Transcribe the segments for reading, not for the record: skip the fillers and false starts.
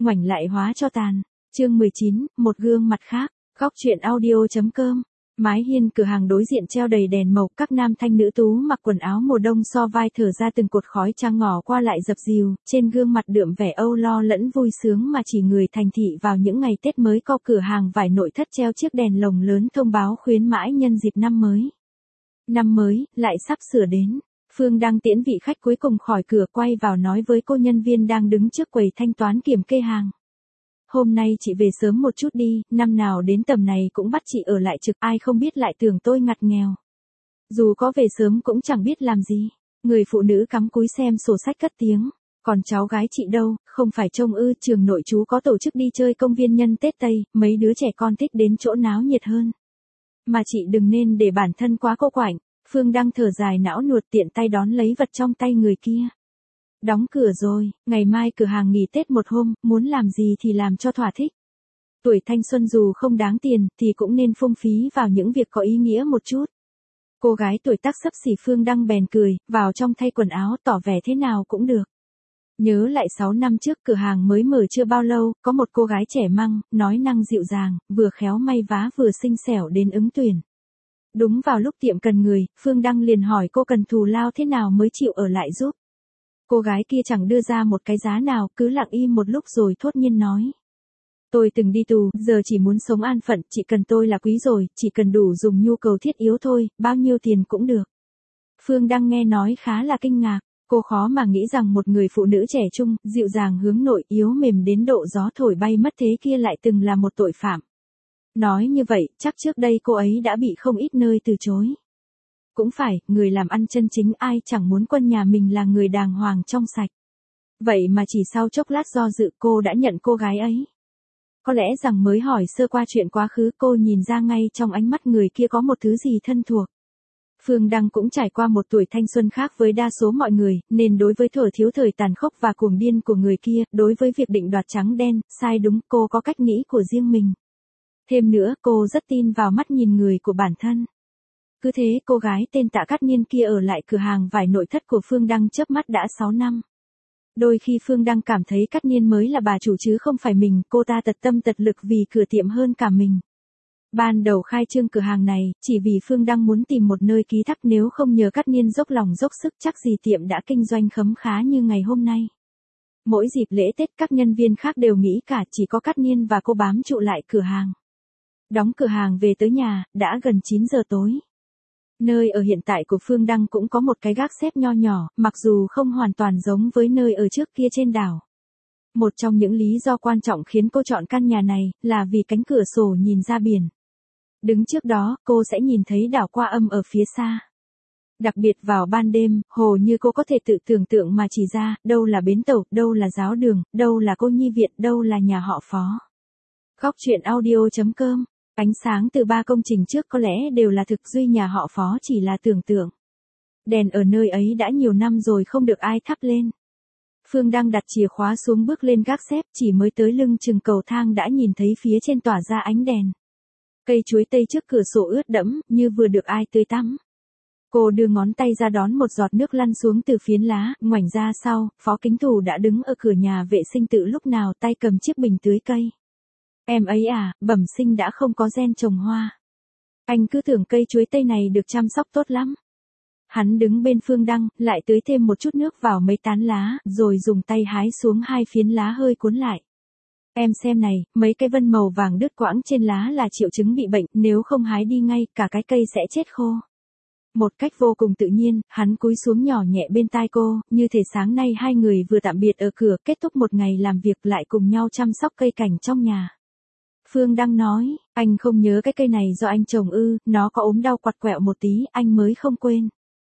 ngoảnh lại hóa cho tàn. Chương 19, một gương mặt khác. Góc truyện audio.com. Mái hiên cửa hàng đối diện treo đầy đèn màu, các nam thanh nữ tú mặc quần áo mùa đông so vai thở ra từng cột khói trắng ngỏ qua lại dập dìu, trên gương mặt đượm vẻ âu lo lẫn vui sướng mà chỉ người thành thị vào những ngày Tết mới có. Cửa hàng vải nội thất treo chiếc đèn lồng lớn thông báo khuyến mãi nhân dịp năm mới. Năm mới, lại sắp sửa đến. Phương đang tiễn vị khách cuối cùng khỏi cửa, quay vào nói với cô nhân viên đang đứng trước quầy thanh toán kiểm kê hàng. Hôm nay chị về sớm một chút đi, năm nào đến tầm này cũng bắt chị ở lại trực, ai không biết lại tưởng tôi ngặt nghèo. Dù có về sớm cũng chẳng biết làm gì. Người phụ nữ cắm cúi xem sổ sách cất tiếng. Còn cháu gái chị đâu, không phải trông ư? Trường nội chú có tổ chức đi chơi công viên nhân Tết Tây, mấy đứa trẻ con thích đến chỗ náo nhiệt hơn. Mà chị đừng nên để bản thân quá cô quạnh. Phương đang thở dài não nuột, tiện tay đón lấy vật trong tay người kia. Đóng cửa rồi, ngày mai cửa hàng nghỉ Tết một hôm, muốn làm gì thì làm cho thỏa thích. Tuổi thanh xuân dù không đáng tiền, thì cũng nên phung phí vào những việc có ý nghĩa một chút. Cô gái tuổi tác xấp xỉ Phương Đăng bèn cười, vào trong thay quần áo tỏ vẻ thế nào cũng được. Nhớ lại 6 năm trước cửa hàng mới mở chưa bao lâu, có một cô gái trẻ măng, nói năng dịu dàng, vừa khéo may vá vừa xinh xẻo đến ứng tuyển. Đúng vào lúc tiệm cần người, Phương Đăng liền hỏi cô cần thù lao thế nào mới chịu ở lại giúp. Cô gái kia chẳng đưa ra một cái giá nào, cứ lặng im một lúc rồi thốt nhiên nói. Tôi từng đi tù, giờ chỉ muốn sống an phận, chỉ cần tôi là quý rồi, chỉ cần đủ dùng nhu cầu thiết yếu thôi, bao nhiêu tiền cũng được. Phương Đăng nghe nói khá là kinh ngạc, cô khó mà nghĩ rằng một người phụ nữ trẻ trung, dịu dàng hướng nội, yếu mềm đến độ gió thổi bay mất thế kia lại từng là một tội phạm. Nói như vậy, chắc trước đây cô ấy đã bị không ít nơi từ chối. Cũng phải, người làm ăn chân chính ai chẳng muốn quân nhà mình là người đàng hoàng trong sạch. Vậy mà chỉ sau chốc lát do dự cô đã nhận cô gái ấy. Có lẽ rằng mới hỏi sơ qua chuyện quá khứ cô nhìn ra ngay trong ánh mắt người kia có một thứ gì thân thuộc. Phương Đăng cũng trải qua một tuổi thanh xuân khác với đa số mọi người, nên đối với thuở thiếu thời tàn khốc và cuồng điên của người kia, đối với việc định đoạt trắng đen, sai đúng, cô có cách nghĩ của riêng mình. Thêm nữa, cô rất tin vào mắt nhìn người của bản thân. Cứ thế, cô gái tên Tạ Cát Niên kia ở lại cửa hàng vải nội thất của Phương Đăng chớp mắt đã 6 năm. Đôi khi Phương Đăng cảm thấy Cát Niên mới là bà chủ chứ không phải mình, cô ta tật tâm tật lực vì cửa tiệm hơn cả mình. Ban đầu khai trương cửa hàng này, chỉ vì Phương Đăng muốn tìm một nơi ký thác, nếu không nhờ Cát Niên dốc lòng dốc sức chắc gì tiệm đã kinh doanh khấm khá như ngày hôm nay. Mỗi dịp lễ Tết các nhân viên khác đều nghỉ cả, chỉ có Cát Niên và cô bám trụ lại cửa hàng. Đóng cửa hàng về tới nhà, đã gần 9 giờ tối. Nơi ở hiện tại của Phương Đăng cũng có một cái gác xếp nho nhỏ, mặc dù không hoàn toàn giống với nơi ở trước kia trên đảo. Một trong những lý do quan trọng khiến cô chọn căn nhà này, là vì cánh cửa sổ nhìn ra biển. Đứng trước đó, cô sẽ nhìn thấy đảo Qua Âm ở phía xa. Đặc biệt vào ban đêm, hồ như cô có thể tự tưởng tượng mà chỉ ra, đâu là bến tàu, đâu là giáo đường, đâu là cô nhi viện, đâu là nhà họ Phó. Góc truyện audio.com. Ánh sáng từ 3 công trình trước có lẽ đều là thực, duy nhà họ Phó chỉ là tưởng tượng. Đèn ở nơi ấy đã nhiều năm rồi không được ai thắp lên. Phương đang đặt chìa khóa xuống bước lên gác xếp, chỉ mới tới lưng chừng cầu thang đã nhìn thấy phía trên tỏa ra ánh đèn. Cây chuối tây trước cửa sổ ướt đẫm, như vừa được ai tưới tắm. Cô đưa ngón tay ra đón một giọt nước lăn xuống từ phiến lá, ngoảnh ra sau, Phó Kính Thủ đã đứng ở cửa nhà vệ sinh từ lúc nào, tay cầm chiếc bình tưới cây. Em ấy à, bẩm sinh đã không có gen trồng hoa. Anh cứ tưởng cây chuối tây này được chăm sóc tốt lắm. Hắn đứng bên Phương Đăng, lại tưới thêm một chút nước vào mấy tán lá, rồi dùng tay hái xuống 2 phiến lá hơi cuốn lại. Em xem này, mấy cái vân màu vàng đứt quãng trên lá là triệu chứng bị bệnh, nếu không hái đi ngay, cả cái cây sẽ chết khô. Một cách vô cùng tự nhiên, hắn cúi xuống nhỏ nhẹ bên tai cô, như thể sáng nay hai người vừa tạm biệt ở cửa, kết thúc một ngày làm việc lại cùng nhau chăm sóc cây cảnh trong nhà. Phương Đăng nói, anh không nhớ cái cây này do anh trồng ư, nó có ốm đau quặt quẹo một tí, anh mới không quên.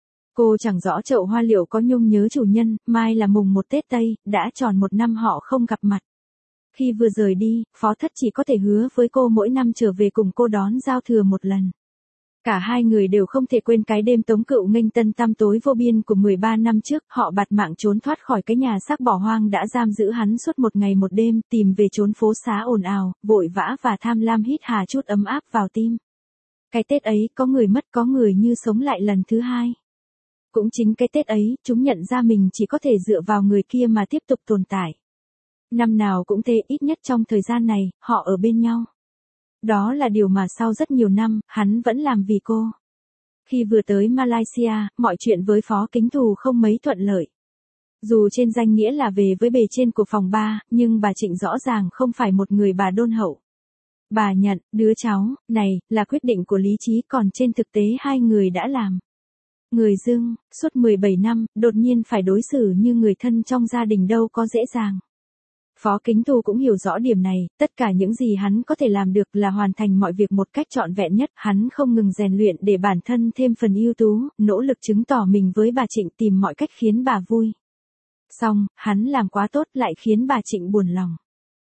Cô chẳng rõ chậu hoa liệu có nhung nhớ chủ nhân, mai là mùng 1 Tết Tây, đã tròn 1 năm họ không gặp mặt. Khi vừa rời đi, Phó Thất chỉ có thể hứa với cô mỗi năm trở về cùng cô đón giao thừa một lần. Cả hai người đều không thể quên cái đêm Tống Cựu nghênh tân tăm tối vô biên của 13 năm trước, họ bạt mạng trốn thoát khỏi cái nhà xác bỏ hoang đã giam giữ hắn suốt một ngày một đêm, tìm về chốn phố xá ồn ào, vội vã và tham lam hít hà chút ấm áp vào tim. Cái Tết ấy, có người mất có người như sống lại lần thứ hai. Cũng chính cái Tết ấy, chúng nhận ra mình chỉ có thể dựa vào người kia mà tiếp tục tồn tại. Năm nào cũng thế, ít nhất trong thời gian này, họ ở bên nhau. Đó là điều mà sau rất nhiều năm, hắn vẫn làm vì cô. Khi vừa tới Malaysia, mọi chuyện với Phó Kính Thù không mấy thuận lợi. Dù trên danh nghĩa là về với bề trên của phòng ba, nhưng bà Trịnh rõ ràng không phải một người bà đôn hậu. Bà nhận, đứa cháu, này, là quyết định của lý trí, còn trên thực tế hai người đã làm. Người dưng, suốt 17 năm, đột nhiên phải đối xử như người thân trong gia đình đâu có dễ dàng. Phó Kính Thù cũng hiểu rõ điểm này, tất cả những gì hắn có thể làm được là hoàn thành mọi việc một cách trọn vẹn nhất, hắn không ngừng rèn luyện để bản thân thêm phần ưu tú, nỗ lực chứng tỏ mình với bà Trịnh, tìm mọi cách khiến bà vui. Xong, hắn làm quá tốt lại khiến bà Trịnh buồn lòng.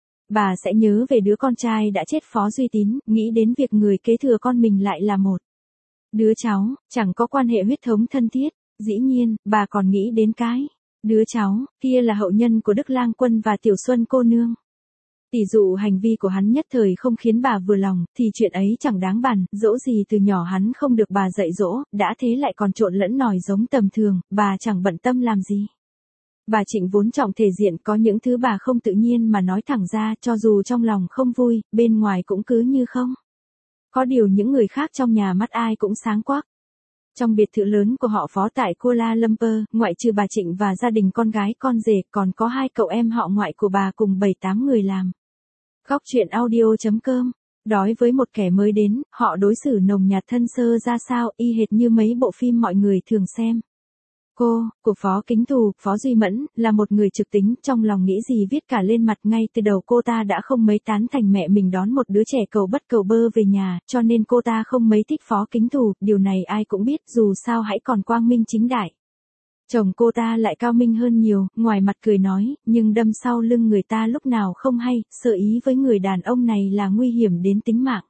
Bà sẽ nhớ về đứa con trai đã chết Phó Duy Tín, nghĩ đến việc người kế thừa con mình lại là một đứa cháu, chẳng có quan hệ huyết thống thân thiết, dĩ nhiên, bà còn nghĩ đến cái đứa cháu, kia là hậu nhân của Đức Lang Quân và Tiểu Xuân cô nương. Tỷ dụ hành vi của hắn nhất thời không khiến bà vừa lòng, thì chuyện ấy chẳng đáng bàn, dỗ gì từ nhỏ hắn không được bà dạy dỗ, đã thế lại còn trộn lẫn nòi giống tầm thường, bà chẳng bận tâm làm gì. Bà Trịnh vốn trọng thể diện, có những thứ bà không tự nhiên mà nói thẳng ra, cho dù trong lòng không vui, bên ngoài cũng cứ như không. Có điều những người khác trong nhà mắt ai cũng sáng quắc. Trong biệt thự lớn của họ Phó tại Kuala Lumpur, ngoại trừ bà Trịnh và gia đình con gái con rể, còn có 2 cậu em họ ngoại của bà cùng 7-8 người làm. Góc truyện audio.com. Đối với một kẻ mới đến, họ đối xử nồng nhạt thân sơ ra sao, y hệt như mấy bộ phim mọi người thường xem. Cô, của Phó Kính Thù, Phó Duy Mẫn, là một người trực tính, trong lòng nghĩ gì viết cả lên mặt, ngay từ đầu cô ta đã không mấy tán thành mẹ mình đón một đứa trẻ cầu bất cầu bơ về nhà, cho nên cô ta không mấy thích Phó Kính Thù, điều này ai cũng biết, dù sao hãy còn quang minh chính đại. Chồng cô ta lại cao minh hơn nhiều, ngoài mặt cười nói, nhưng đâm sau lưng người ta lúc nào không hay, sợ ý với người đàn ông này là nguy hiểm đến tính mạng.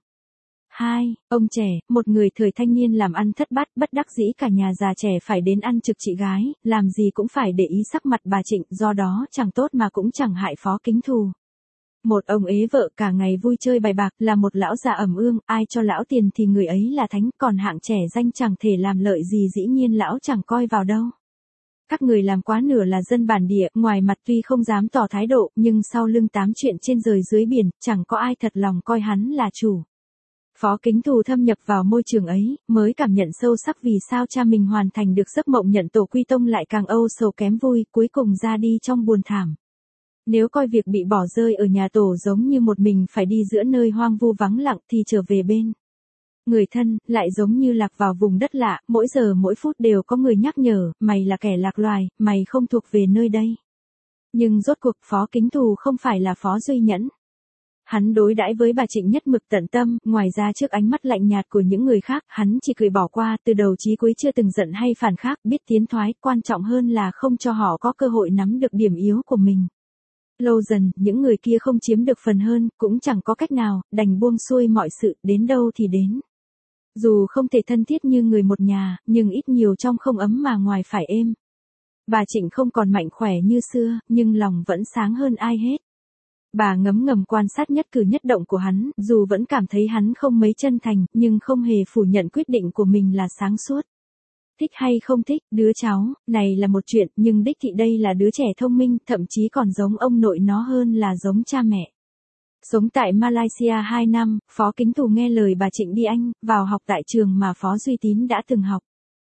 2. Ông trẻ, một người thời thanh niên làm ăn thất bát, bất đắc dĩ cả nhà già trẻ phải đến ăn trực chị gái, làm gì cũng phải để ý sắc mặt bà Trịnh, do đó chẳng tốt mà cũng chẳng hại Phó Kính Thù. Một ông ế vợ cả ngày vui chơi bài bạc, là một lão già ẩm ương, ai cho lão tiền thì người ấy là thánh, còn hạng trẻ danh chẳng thể làm lợi gì dĩ nhiên lão chẳng coi vào đâu. Các người làm quá nửa là dân bản địa, ngoài mặt tuy không dám tỏ thái độ, nhưng sau lưng tám chuyện trên trời dưới biển, chẳng có ai thật lòng coi hắn là chủ. Phó Kính Thù thâm nhập vào môi trường ấy, mới cảm nhận sâu sắc vì sao cha mình hoàn thành được giấc mộng nhận tổ quy tông lại càng âu sầu kém vui, cuối cùng ra đi trong buồn thảm. Nếu coi việc bị bỏ rơi ở nhà tổ giống như một mình phải đi giữa nơi hoang vu vắng lặng thì trở về bên người thân, lại giống như lạc vào vùng đất lạ, mỗi giờ mỗi phút đều có người nhắc nhở, mày là kẻ lạc loài, mày không thuộc về nơi đây. Nhưng rốt cuộc Phó Kính Thù không phải là Phó Duy Nhẫn. Hắn đối đãi với bà Trịnh nhất mực tận tâm, ngoài ra trước ánh mắt lạnh nhạt của những người khác, hắn chỉ cười bỏ qua, từ đầu chí cuối chưa từng giận hay phản khác, biết tiến thoái, quan trọng hơn là không cho họ có cơ hội nắm được điểm yếu của mình. Lâu dần, những người kia không chiếm được phần hơn, cũng chẳng có cách nào, đành buông xuôi mọi sự, đến đâu thì đến. Dù không thể thân thiết như người một nhà, nhưng ít nhiều trong không ấm mà ngoài phải êm. Bà Trịnh không còn mạnh khỏe như xưa, nhưng lòng vẫn sáng hơn ai hết. Bà ngấm ngầm quan sát nhất cử nhất động của hắn, dù vẫn cảm thấy hắn không mấy chân thành, nhưng không hề phủ nhận quyết định của mình là sáng suốt. Thích hay không thích, đứa cháu, này là một chuyện, nhưng đích thị đây là đứa trẻ thông minh, thậm chí còn giống ông nội nó hơn là giống cha mẹ. Sống tại Malaysia 2 năm, Phó Kính Thù nghe lời bà Trịnh đi Anh, vào học tại trường mà Phó Duy Tín đã từng học.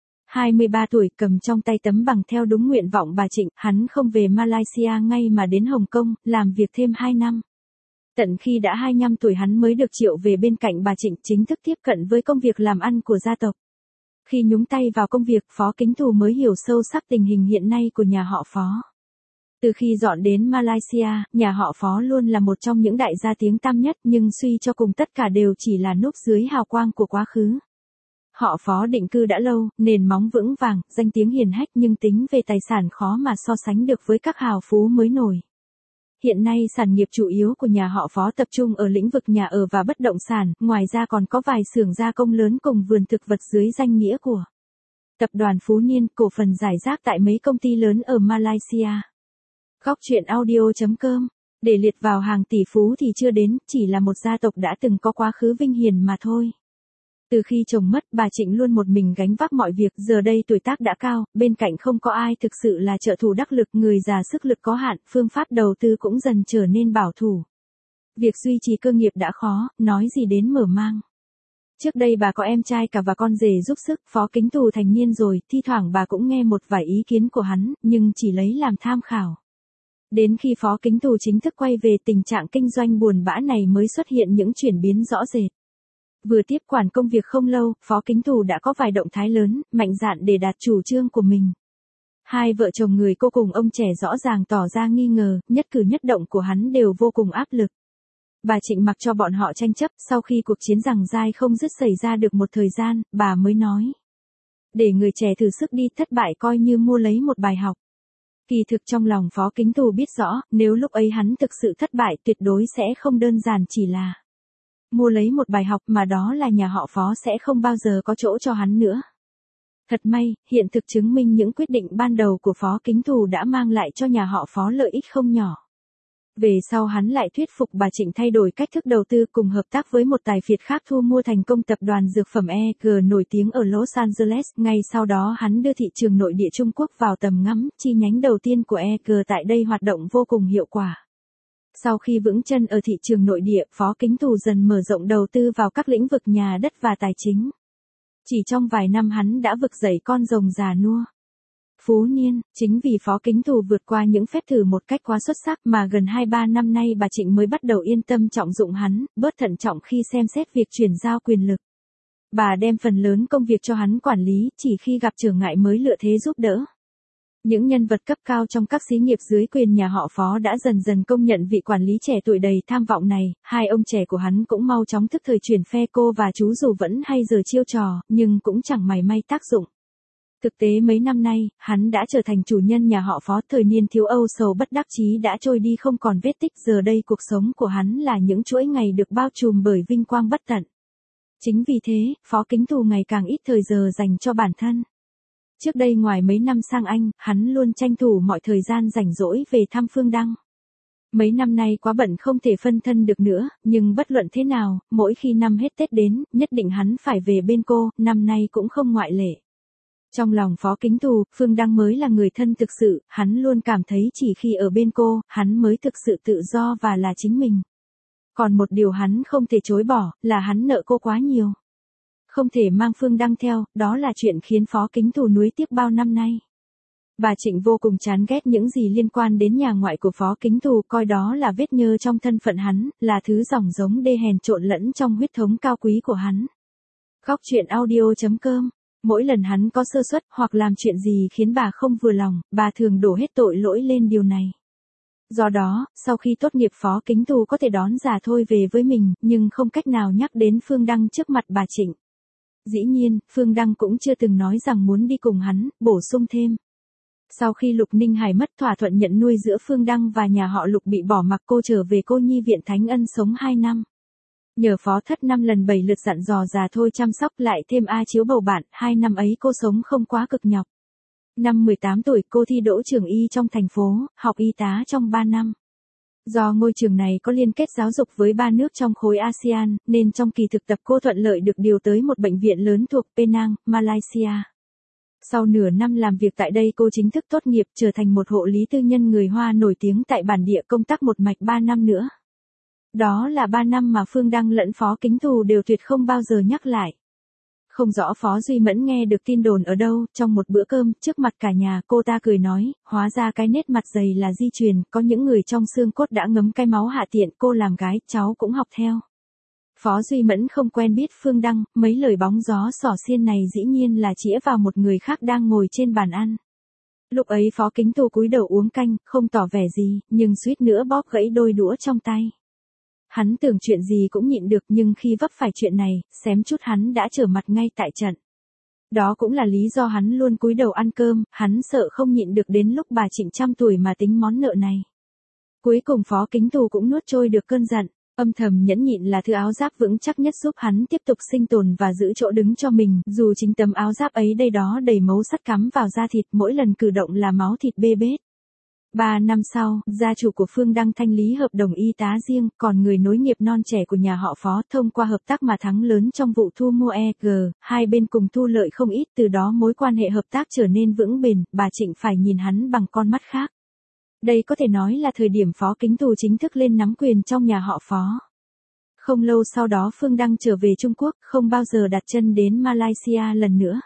23 tuổi, cầm trong tay tấm bằng theo đúng nguyện vọng bà Trịnh, hắn không về Malaysia ngay mà đến Hồng Kông, làm việc thêm 2 năm. Tận khi đã 25 tuổi hắn mới được triệu về bên cạnh bà Trịnh, chính thức tiếp cận với công việc làm ăn của gia tộc. Khi nhúng tay vào công việc, Phó Kính Thù mới hiểu sâu sắc tình hình hiện nay của nhà họ Phó. Từ khi dọn đến Malaysia, nhà họ Phó luôn là một trong những đại gia tiếng tăm nhất, nhưng suy cho cùng tất cả đều chỉ là núp dưới hào quang của quá khứ. Họ Phó định cư đã lâu, nền móng vững vàng, danh tiếng hiển hách, nhưng tính về tài sản khó mà so sánh được với các hào phú mới nổi. Hiện nay sản nghiệp chủ yếu của nhà họ Phó tập trung ở lĩnh vực nhà ở và bất động sản, ngoài ra còn có vài xưởng gia công lớn cùng vườn thực vật dưới danh nghĩa của Tập đoàn Phú Niên, cổ phần rải rác tại mấy công ty lớn ở Malaysia. Góc truyện audio.com. Để liệt vào hàng tỷ phú thì chưa đến, chỉ là một gia tộc đã từng có quá khứ vinh hiển mà thôi. Từ khi chồng mất, bà Trịnh luôn một mình gánh vác mọi việc, giờ đây tuổi tác đã cao, bên cạnh không có ai thực sự là trợ thủ đắc lực, người già sức lực có hạn, phương pháp đầu tư cũng dần trở nên bảo thủ. Việc duy trì cơ nghiệp đã khó, nói gì đến mở mang. Trước đây bà có em trai cả và con rể giúp sức, Phó Kính Tù thành niên rồi, thi thoảng bà cũng nghe một vài ý kiến của hắn, nhưng chỉ lấy làm tham khảo. Đến khi Phó Kính Tù chính thức quay về, tình trạng kinh doanh buồn bã này mới xuất hiện những chuyển biến rõ rệt. Vừa tiếp quản công việc không lâu, Phó Kính Tù đã có vài động thái lớn, mạnh dạn để đạt chủ trương của mình. Hai vợ chồng người cô cùng ông trẻ rõ ràng tỏ ra nghi ngờ, nhất cử nhất động của hắn đều vô cùng áp lực. Bà Trịnh mặc cho bọn họ tranh chấp, sau khi cuộc chiến giằng dai không dứt xảy ra được một thời gian, bà mới nói. Để người trẻ thử sức đi, thất bại coi như mua lấy một bài học. Kỳ thực trong lòng Phó Kính Tù biết rõ, nếu lúc ấy hắn thực sự thất bại tuyệt đối sẽ không đơn giản chỉ là mua lấy một bài học, mà đó là nhà họ Phó sẽ không bao giờ có chỗ cho hắn nữa. Thật may, hiện thực chứng minh những quyết định ban đầu của Phó Kính Tù đã mang lại cho nhà họ Phó lợi ích không nhỏ. Về sau hắn lại thuyết phục bà Trịnh thay đổi cách thức đầu tư, cùng hợp tác với một tài phiệt khác thu mua thành công tập đoàn dược phẩm EG nổi tiếng ở Los Angeles. Ngay sau đó hắn đưa thị trường nội địa Trung Quốc vào tầm ngắm, chi nhánh đầu tiên của EG tại đây hoạt động vô cùng hiệu quả. Sau khi vững chân ở thị trường nội địa, Phó Kính Tù dần mở rộng đầu tư vào các lĩnh vực nhà đất và tài chính. Chỉ trong vài năm hắn đã vực dậy con rồng già nua. Phú niên, chính vì Phó Kính Tù vượt qua những phép thử một cách quá xuất sắc mà gần 2-3 năm nay bà Trịnh mới bắt đầu yên tâm trọng dụng hắn, bớt thận trọng khi xem xét việc chuyển giao quyền lực. Bà đem phần lớn công việc cho hắn quản lý, chỉ khi gặp trở ngại mới lựa thế giúp đỡ. Những nhân vật cấp cao trong các xí nghiệp dưới quyền nhà họ Phó đã dần dần công nhận vị quản lý trẻ tuổi đầy tham vọng này, hai ông trẻ của hắn cũng mau chóng thức thời chuyển phe. Cô và chú dù vẫn hay giở chiêu trò, nhưng cũng chẳng mảy may tác dụng. Thực tế mấy năm nay, hắn đã trở thành chủ nhân nhà họ Phó, thời niên thiếu âu sầu bất đắc chí đã trôi đi không còn vết tích, giờ đây cuộc sống của hắn là những chuỗi ngày được bao trùm bởi vinh quang bất tận. Chính vì thế, Phó Kính Tù ngày càng ít thời giờ dành cho bản thân. Trước đây ngoài mấy năm sang Anh, hắn luôn tranh thủ mọi thời gian rảnh rỗi về thăm Phương Đăng. Mấy năm nay quá bận không thể phân thân được nữa, nhưng bất luận thế nào, mỗi khi năm hết Tết đến, nhất định hắn phải về bên cô, năm nay cũng không ngoại lệ. Trong lòng Phó Kính Tù, Phương Đăng mới là người thân thực sự, hắn luôn cảm thấy chỉ khi ở bên cô, hắn mới thực sự tự do và là chính mình. Còn một điều hắn không thể chối bỏ, là hắn nợ cô quá nhiều. Không thể mang Phương Đăng theo, đó là chuyện khiến Phó Kính Tù nuối tiếc bao năm nay. Bà Trịnh vô cùng chán ghét những gì liên quan đến nhà ngoại của Phó Kính Tù, coi đó là vết nhơ trong thân phận hắn, là thứ dòng giống đê hèn trộn lẫn trong huyết thống cao quý của hắn. Góc truyện audio.com. Mỗi lần hắn có sơ suất hoặc làm chuyện gì khiến bà không vừa lòng, bà thường đổ hết tội lỗi lên điều này. Do đó, sau khi tốt nghiệp Phó Kính Tù có thể đón giả thôi về với mình, nhưng không cách nào nhắc đến Phương Đăng trước mặt bà Trịnh. Dĩ nhiên, Phương Đăng cũng chưa từng nói rằng muốn đi cùng hắn, bổ sung thêm. Sau khi Lục Ninh Hải mất, thỏa thuận nhận nuôi giữa Phương Đăng và nhà họ Lục bị bỏ mặc, cô trở về cô nhi viện Thánh Ân sống 2 năm. Nhờ Phó Thất 5 lần 7 lượt dặn dò già thôi chăm sóc, lại thêm A Chiếu bầu bạn, 2 năm ấy cô sống không quá cực nhọc. Năm 18 tuổi cô thi đỗ trường y trong thành phố, học y tá trong 3 năm. Do ngôi trường này có liên kết giáo dục với 3 nước trong khối ASEAN, nên trong kỳ thực tập cô thuận lợi được điều tới một bệnh viện lớn thuộc Penang, Malaysia. Sau nửa năm làm việc tại đây cô chính thức tốt nghiệp, trở thành một hộ lý tư nhân người Hoa nổi tiếng tại bản địa, công tác một mạch 3 năm nữa. Đó là 3 năm mà Phương Đăng lẫn Phó Kính Tù đều tuyệt không bao giờ nhắc lại. Không rõ Phó Duy Mẫn nghe được tin đồn ở đâu, trong một bữa cơm, trước mặt cả nhà, cô ta cười nói, hóa ra cái nét mặt dày là di truyền, có những người trong xương cốt đã ngấm cái máu hạ tiện, cô làm gái, cháu cũng học theo. Phó Duy Mẫn không quen biết Phương Đăng, mấy lời bóng gió xỏ xiên này dĩ nhiên là chĩa vào một người khác đang ngồi trên bàn ăn. Lúc ấy Phó Kính Tù cúi đầu uống canh, không tỏ vẻ gì, nhưng suýt nữa bóp gãy đôi đũa trong tay. Hắn tưởng chuyện gì cũng nhịn được, nhưng khi vấp phải chuyện này, xém chút hắn đã trở mặt ngay tại trận. Đó cũng là lý do hắn luôn cúi đầu ăn cơm, hắn sợ không nhịn được đến lúc bà Trịnh trăm tuổi mà tính món nợ này. Cuối cùng Phó Kính Tù cũng nuốt trôi được cơn giận, âm thầm nhẫn nhịn là thứ áo giáp vững chắc nhất giúp hắn tiếp tục sinh tồn và giữ chỗ đứng cho mình, dù chính tấm áo giáp ấy đây đó đầy mấu sắt cắm vào da thịt, mỗi lần cử động là máu thịt bê bết. 3 năm sau, gia chủ của Phương Đăng thanh lý hợp đồng y tá riêng, còn người nối nghiệp non trẻ của nhà họ Phó thông qua hợp tác mà thắng lớn trong vụ thu mua EG, hai bên cùng thu lợi không ít, từ đó mối quan hệ hợp tác trở nên vững bền, bà Trịnh phải nhìn hắn bằng con mắt khác. Đây có thể nói là thời điểm Phó Kính Tù chính thức lên nắm quyền trong nhà họ Phó. Không lâu sau đó Phương Đăng trở về Trung Quốc, không bao giờ đặt chân đến Malaysia lần nữa.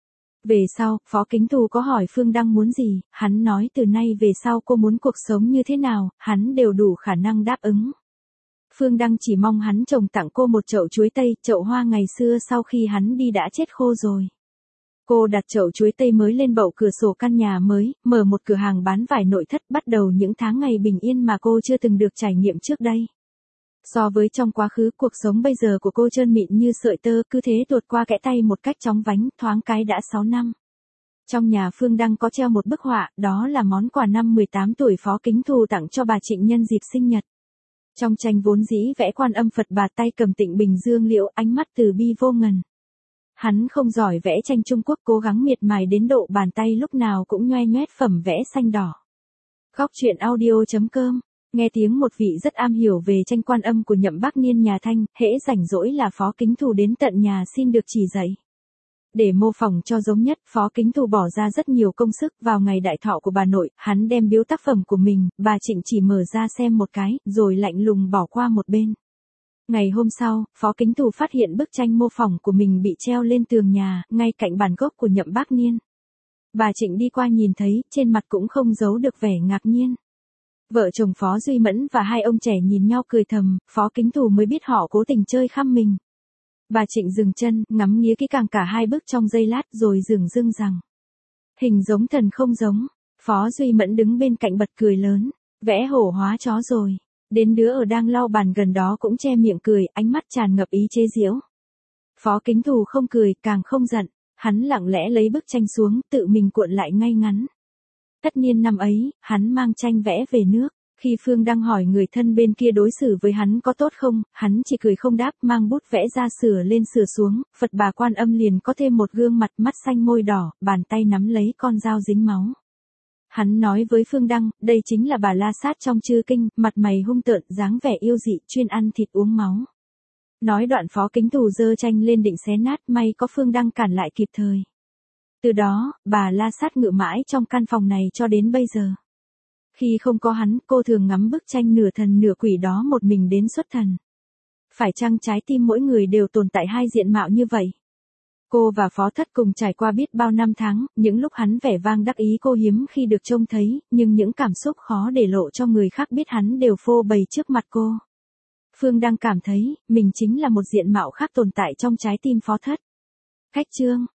Về sau, Phó Kính Tù có hỏi Phương Đăng muốn gì, hắn nói từ nay về sau cô muốn cuộc sống như thế nào, hắn đều đủ khả năng đáp ứng. Phương Đăng chỉ mong hắn trồng tặng cô một chậu chuối tây, chậu hoa ngày xưa sau khi hắn đi đã chết khô rồi. Cô đặt chậu chuối tây mới lên bậu cửa sổ căn nhà mới, mở một cửa hàng bán vải nội thất, bắt đầu những tháng ngày bình yên mà cô chưa từng được trải nghiệm trước đây. So với trong quá khứ, cuộc sống bây giờ của cô trơn mịn như sợi tơ, cứ thế tuột qua kẽ tay một cách chóng vánh, thoáng cái đã 6 năm. Trong nhà Phương Đăng có treo một bức họa, đó là món quà năm 18 tuổi Phó Kính Tù tặng cho bà Trịnh nhân dịp sinh nhật. Trong tranh vốn dĩ vẽ Quan Âm Phật Bà tay cầm tịnh bình dương liễu, ánh mắt từ bi vô ngần. Hắn không giỏi vẽ tranh Trung Quốc, cố gắng miệt mài đến độ bàn tay lúc nào cũng nhoe nhoét phẩm vẽ xanh đỏ. Góc truyện audio.com. Nghe tiếng một vị rất am hiểu về tranh Quan Âm của Nhậm Bác Niên nhà Thanh, hễ rảnh rỗi là Phó Kính Tù đến tận nhà xin được chỉ dạy. Để mô phỏng cho giống nhất, Phó Kính Tù bỏ ra rất nhiều công sức. Vào ngày đại thọ của bà nội, hắn đem biếu tác phẩm của mình, bà Trịnh chỉ mở ra xem một cái, rồi lạnh lùng bỏ qua một bên. Ngày hôm sau, Phó Kính Tù phát hiện bức tranh mô phỏng của mình bị treo lên tường nhà, ngay cạnh bản gốc của Nhậm Bác Niên. Bà Trịnh đi qua nhìn thấy, trên mặt cũng không giấu được vẻ ngạc nhiên. Vợ chồng Phó Duy Mẫn và hai ông trẻ nhìn nhau cười thầm, Phó Kính Tù mới biết họ cố tình chơi khăm mình. Bà Trịnh dừng chân, ngắm nghía kỹ càng cả hai bức trong giây lát rồi dửng dưng rằng. Hình giống thần không giống. Phó Duy Mẫn đứng bên cạnh bật cười lớn. Vẽ hổ hóa chó rồi. Đến đứa ở đang lau bàn gần đó cũng che miệng cười, ánh mắt tràn ngập ý chế giễu. Phó Kính Tù không cười, càng không giận. Hắn lặng lẽ lấy bức tranh xuống, tự mình cuộn lại ngay ngắn. Tất niên năm ấy, hắn mang tranh vẽ về nước. Khi Phương Đăng hỏi người thân bên kia đối xử với hắn có tốt không, hắn chỉ cười không đáp, mang bút vẽ ra sửa lên sửa xuống, Phật Bà Quan Âm liền có thêm một gương mặt, mắt xanh môi đỏ, bàn tay nắm lấy con dao dính máu. Hắn nói với Phương Đăng, đây chính là bà La Sát trong Chư Kinh, mặt mày hung tợn, dáng vẻ yêu dị, chuyên ăn thịt uống máu. Nói đoạn Phó Kính Tù giơ tranh lên định xé nát, may có Phương Đăng cản lại kịp thời. Từ đó, bà La Sát ngự mãi trong căn phòng này cho đến bây giờ. Khi không có hắn, cô thường ngắm bức tranh nửa thần nửa quỷ đó một mình đến xuất thần. Phải chăng trái tim mỗi người đều tồn tại hai diện mạo như vậy? Cô và Phó Thất cùng trải qua biết bao năm tháng, những lúc hắn vẻ vang đắc ý cô hiếm khi được trông thấy, nhưng những cảm xúc khó để lộ cho người khác biết hắn đều phô bày trước mặt cô. Phương Đăng cảm thấy, mình chính là một diện mạo khác tồn tại trong trái tim Phó Thất. Khách chương.